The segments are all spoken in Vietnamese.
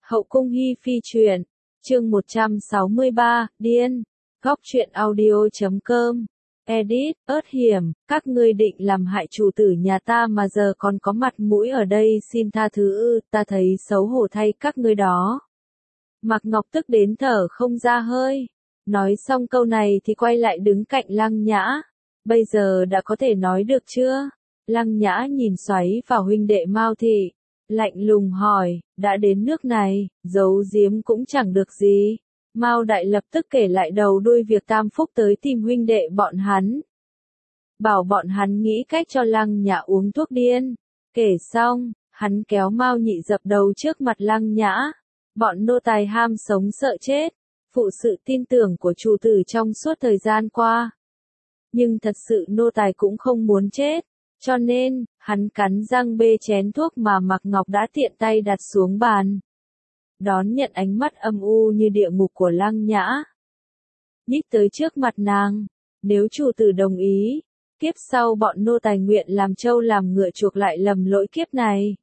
Hậu cung Hi Phi truyện, chương 163, điên, góc truyện audio.com, edit, ớt hiểm, các ngươi định làm hại chủ tử nhà ta mà giờ còn có mặt mũi ở đây xin tha thứ ư, ta thấy xấu hổ thay các ngươi đó. Mạc Ngọc tức đến thở không ra hơi, nói xong câu này thì quay lại đứng cạnh Lăng Nhã, bây giờ đã có thể nói được chưa? Lăng Nhã nhìn xoáy vào huynh đệ Mao Thị, lạnh lùng hỏi, đã đến nước này, giấu giếm cũng chẳng được gì. Mao Đại lập tức kể lại đầu đuôi việc Tam Phúc tới tìm huynh đệ bọn hắn. Bảo bọn hắn nghĩ cách cho Lăng Nhã uống thuốc điên. Kể xong, hắn kéo Mao Nhị dập đầu trước mặt Lăng Nhã. Bọn nô tài ham sống sợ chết, phụ sự tin tưởng của chủ tử trong suốt thời gian qua. Nhưng thật sự nô tài cũng không muốn chết. Cho nên, hắn cắn răng bê chén thuốc mà Mạc Ngọc đã tiện tay đặt xuống bàn. Đón nhận ánh mắt âm u như địa ngục của Lăng Nhã. Nhích tới trước mặt nàng, nếu chủ tử đồng ý, kiếp sau bọn nô tài nguyện làm trâu làm ngựa chuộc lại lầm lỗi kiếp này.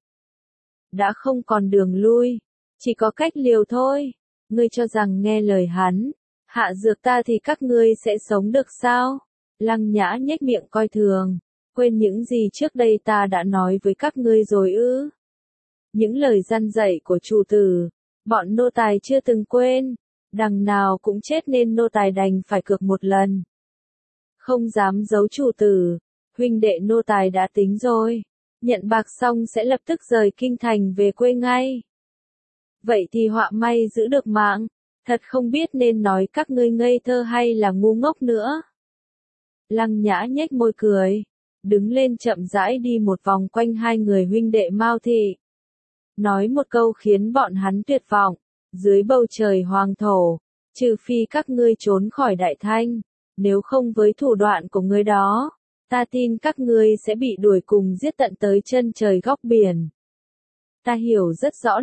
Đã không còn đường lui, chỉ có cách liều thôi. Ngươi cho rằng nghe lời hắn, hạ dược ta thì các ngươi sẽ sống được sao? Lăng Nhã nhếch miệng coi thường. Quên những gì trước đây ta đã nói với các ngươi rồi ư? Những lời răn dạy của chủ tử, bọn nô tài chưa từng quên, đằng nào cũng chết nên nô tài đành phải cược một lần. Không dám giấu chủ tử, huynh đệ nô tài đã tính rồi, nhận bạc xong sẽ lập tức rời kinh thành về quê ngay. Vậy thì họa may giữ được mạng, thật không biết nên nói các ngươi ngây thơ hay là ngu ngốc nữa. Lăng Nhã nhếch môi cười. Đứng lên chậm rãi đi một vòng quanh hai người huynh đệ Mao Thị. Nói một câu khiến bọn hắn tuyệt vọng, dưới bầu trời hoàng thổ, trừ phi các ngươi trốn khỏi Đại Thanh, nếu không với thủ đoạn của ngươi đó, ta tin các ngươi sẽ bị đuổi cùng giết tận tới chân trời góc biển. Ta hiểu rất rõ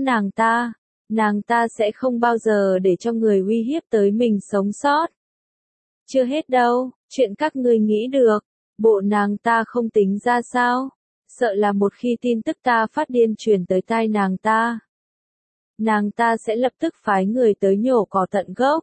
nàng ta sẽ không bao giờ để cho người uy hiếp tới mình sống sót. Chưa hết đâu, chuyện các ngươi nghĩ được. Bộ nàng ta không tính ra sao? Sợ là một khi tin tức ta phát điên truyền tới tai nàng ta sẽ lập tức phái người tới nhổ cỏ tận gốc.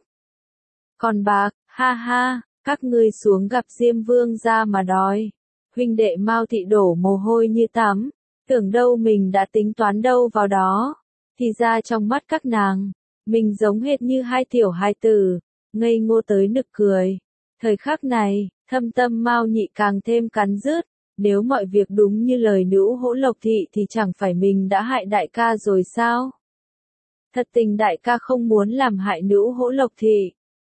Còn bạc, ha ha, các ngươi xuống gặp Diêm Vương gia mà đòi. Huynh đệ Mao Thị đổ mồ hôi như tắm, tưởng đâu mình đã tính toán đâu vào đó. Thì ra trong mắt các nàng, mình giống hệt như hai tiểu hài tử, ngây ngô tới nực cười. Thời khắc này, thâm tâm Mao Nhị càng thêm cắn rứt, nếu mọi việc đúng như lời nữ Hỗ Lộc Thị thì chẳng phải mình đã hại đại ca rồi sao? Thật tình đại ca không muốn làm hại nữ Hỗ Lộc Thị.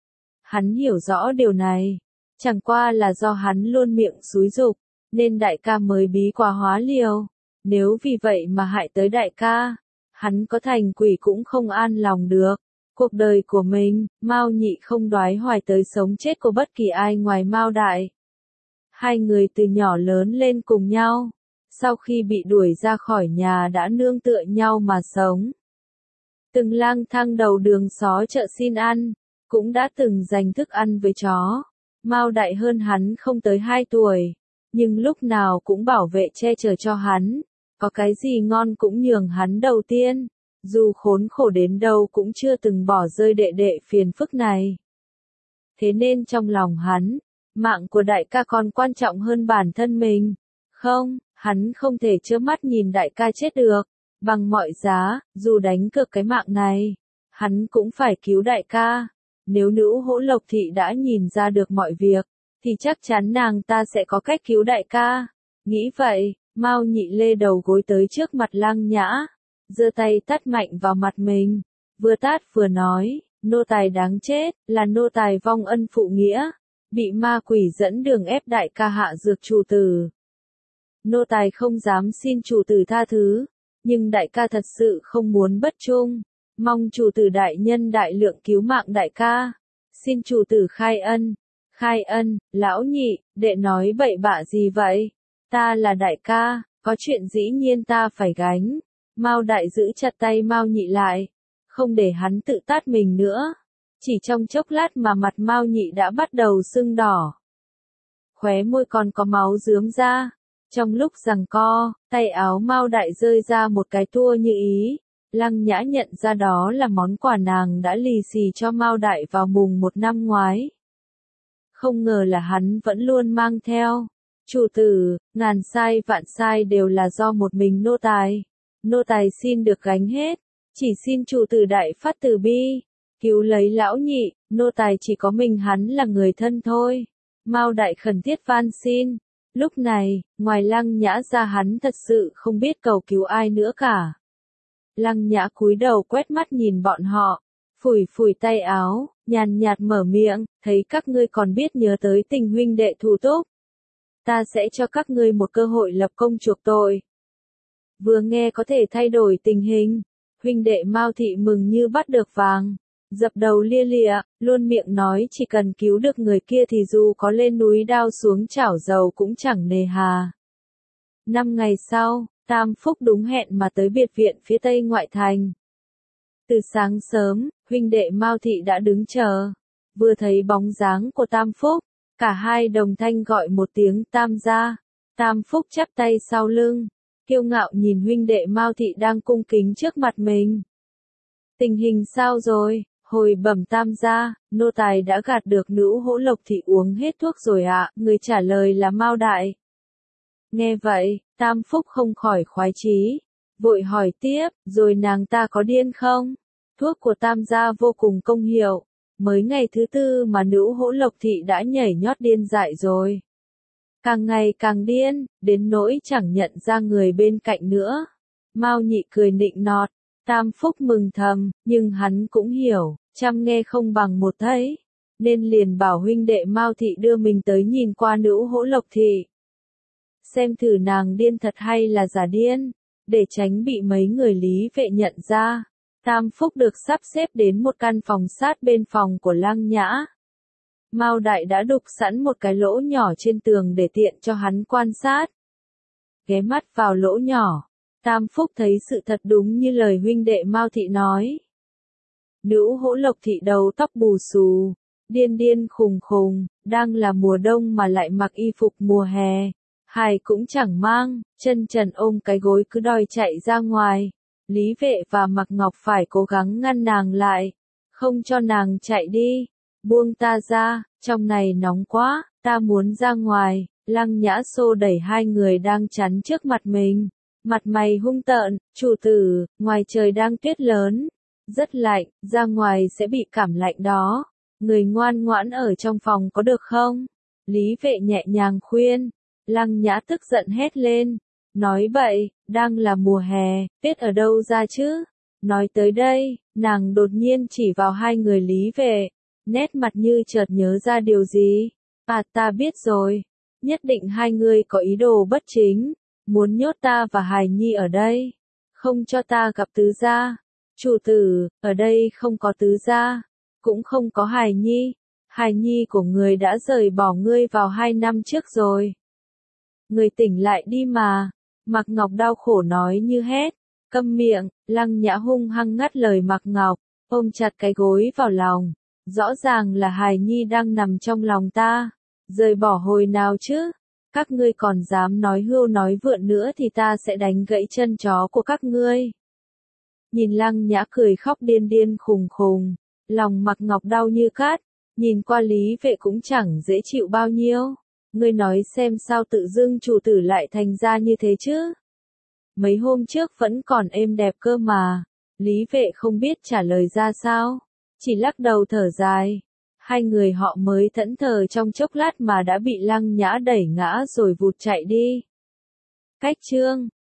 Hắn hiểu rõ điều này, chẳng qua là do hắn luôn miệng xúi giục, nên đại ca mới bí quá hóa liều. Nếu vì vậy mà hại tới đại ca, hắn có thành quỷ cũng không an lòng được. Cuộc đời của mình, Mao Nhị không đoái hoài tới sống chết của bất kỳ ai ngoài Mao Đại. Hai người từ nhỏ lớn lên cùng nhau, sau khi bị đuổi ra khỏi nhà đã nương tựa nhau mà sống. Từng lang thang đầu đường xó chợ xin ăn, cũng đã từng giành thức ăn với chó. Mao Đại hơn hắn không tới 2 tuổi, nhưng lúc nào cũng bảo vệ che chở cho hắn, có cái gì ngon cũng nhường hắn đầu tiên. Dù khốn khổ đến đâu cũng chưa từng bỏ rơi đệ đệ phiền phức này. Thế nên trong lòng hắn, mạng của đại ca còn quan trọng hơn bản thân mình. Không, hắn không thể trơ mắt nhìn đại ca chết được. Bằng mọi giá, dù đánh cược cái mạng này, hắn cũng phải cứu đại ca. Nếu nữ Hỗ Lộc Thị đã nhìn ra được mọi việc, thì chắc chắn nàng ta sẽ có cách cứu đại ca. Nghĩ vậy, Mao Nhị lê đầu gối tới trước mặt Lăng Nhã, giơ tay tát mạnh vào mặt mình, vừa tát vừa nói, nô tài đáng chết, là nô tài vong ân phụ nghĩa, bị ma quỷ dẫn đường ép đại ca hạ dược chủ tử. Nô tài không dám xin chủ tử tha thứ, nhưng đại ca thật sự không muốn bất trung, mong chủ tử đại nhân đại lượng cứu mạng đại ca, xin chủ tử khai ân, lão Nhị, đệ nói bậy bạ gì vậy, ta là đại ca, có chuyện dĩ nhiên ta phải gánh. Mao Đại giữ chặt tay Mao Nhị lại, không để hắn tự tát mình nữa. Chỉ trong chốc lát mà mặt Mao Nhị đã bắt đầu sưng đỏ. Khóe môi còn có máu rướm ra. Trong lúc giằng co, tay áo Mao Đại rơi ra một cái tua như ý, Lăng Nhã nhận ra đó là món quà nàng đã lì xì cho Mao Đại vào mùng 1 năm ngoái. Không ngờ là hắn vẫn luôn mang theo. Chủ tử, ngàn sai vạn sai đều là do một mình nô tài. Nô tài xin được gánh hết, chỉ xin chủ tử đại phát từ bi, cứu lấy lão nhị, nô tài chỉ có mình hắn là người thân thôi. Mao Đại khẩn thiết van xin. Lúc này, ngoài Lăng Nhã ra hắn thật sự không biết cầu cứu ai nữa cả. Lăng Nhã cúi đầu quét mắt nhìn bọn họ, phủi phủi tay áo, nhàn nhạt mở miệng, thấy các ngươi còn biết nhớ tới tình huynh đệ thù túc. Ta sẽ cho các ngươi một cơ hội lập công chuộc tội. Vừa nghe có thể thay đổi tình hình, huynh đệ Mao Thị mừng như bắt được vàng, dập đầu lia lịa, luôn miệng nói chỉ cần cứu được người kia thì dù có lên núi đao xuống chảo dầu cũng chẳng nề hà. 5 ngày sau, Tam Phúc đúng hẹn mà tới biệt viện phía tây ngoại thành. Từ sáng sớm, huynh đệ Mao Thị đã đứng chờ, vừa thấy bóng dáng của Tam Phúc, cả hai đồng thanh gọi một tiếng Tam gia. Tam Phúc chắp tay sau lưng, kiêu ngạo nhìn huynh đệ Mao Thị đang cung kính trước mặt mình. Tình hình sao rồi? Hồi bẩm Tam gia, nô tài đã gạt được nữ Hỗ Lộc Thị uống hết thuốc rồi ạ. Người trả lời là Mao Đại. Nghe vậy, Tam Phúc không khỏi khoái chí, vội hỏi tiếp, rồi nàng ta có điên không? Thuốc của Tam gia vô cùng công hiệu, mới ngày thứ 4 mà nữ Hỗ Lộc Thị đã nhảy nhót điên dại rồi. Càng ngày càng điên, đến nỗi chẳng nhận ra người bên cạnh nữa. Mao Nhị cười nịnh nọt. Tam Phúc mừng thầm, nhưng hắn cũng hiểu, chăm nghe không bằng một thấy, nên liền bảo huynh đệ Mao Thị đưa mình tới nhìn qua nữ Hỗ Lộc Thị. Xem thử nàng điên thật hay là giả điên, để tránh bị mấy người Lý Vệ nhận ra. Tam Phúc được sắp xếp đến một căn phòng sát bên phòng của Lăng Nhã. Mao Đại đã đục sẵn một cái lỗ nhỏ trên tường để tiện cho hắn quan sát. Ghé mắt vào lỗ nhỏ, Tam Phúc thấy sự thật đúng như lời huynh đệ Mao Thị nói. Nữ Hỗ Lộc Thị đầu tóc bù xù, điên điên khùng khùng, đang là mùa đông mà lại mặc y phục mùa hè, hài cũng chẳng mang, chân trần ôm cái gối cứ đòi chạy ra ngoài. Lý Vệ và Mạc Ngọc phải cố gắng ngăn nàng lại, không cho nàng chạy đi. Buông ta ra, trong này nóng quá, ta muốn ra ngoài. Lăng Nhã xô đẩy hai người đang chắn trước mặt mình. Mặt mày hung tợn, chủ tử, ngoài trời đang tuyết lớn, rất lạnh, ra ngoài sẽ bị cảm lạnh đó. Người ngoan ngoãn ở trong phòng có được không? Lý Vệ nhẹ nhàng khuyên. Lăng Nhã tức giận hét lên. Nói bậy, đang là mùa hè, tuyết ở đâu ra chứ? Nói tới đây, nàng đột nhiên chỉ vào hai người Lý Vệ, nét mặt như chợt nhớ ra điều gì. À, ta biết rồi, nhất định hai người có ý đồ bất chính, muốn nhốt ta và hài nhi ở đây, không cho ta gặp tứ gia. Chủ tử, ở đây không có tứ gia, cũng không có hài nhi. Hài nhi của người đã rời bỏ ngươi vào 2 năm trước rồi. Người tỉnh lại đi mà. Mạc Ngọc đau khổ nói như hét. Câm miệng. Lăng Nhã hung hăng ngắt lời Mạc Ngọc, ôm chặt cái gối vào lòng. Rõ ràng là hài nhi đang nằm trong lòng ta. Rời bỏ hồi nào chứ? Các ngươi còn dám nói hưu nói vượn nữa thì ta sẽ đánh gãy chân chó của các ngươi. Nhìn Lăng Nhã cười khóc điên điên khùng khùng, lòng Mạc Ngọc đau như cát, nhìn qua Lý Vệ cũng chẳng dễ chịu bao nhiêu. Ngươi nói xem sao tự dưng chủ tử lại thành ra như thế chứ? Mấy hôm trước vẫn còn êm đẹp cơ mà. Lý Vệ không biết trả lời ra sao, chỉ lắc đầu thở dài. Hai người họ mới thẫn thờ trong chốc lát mà đã bị Lăng Nhã đẩy ngã rồi vụt chạy đi. Cách chương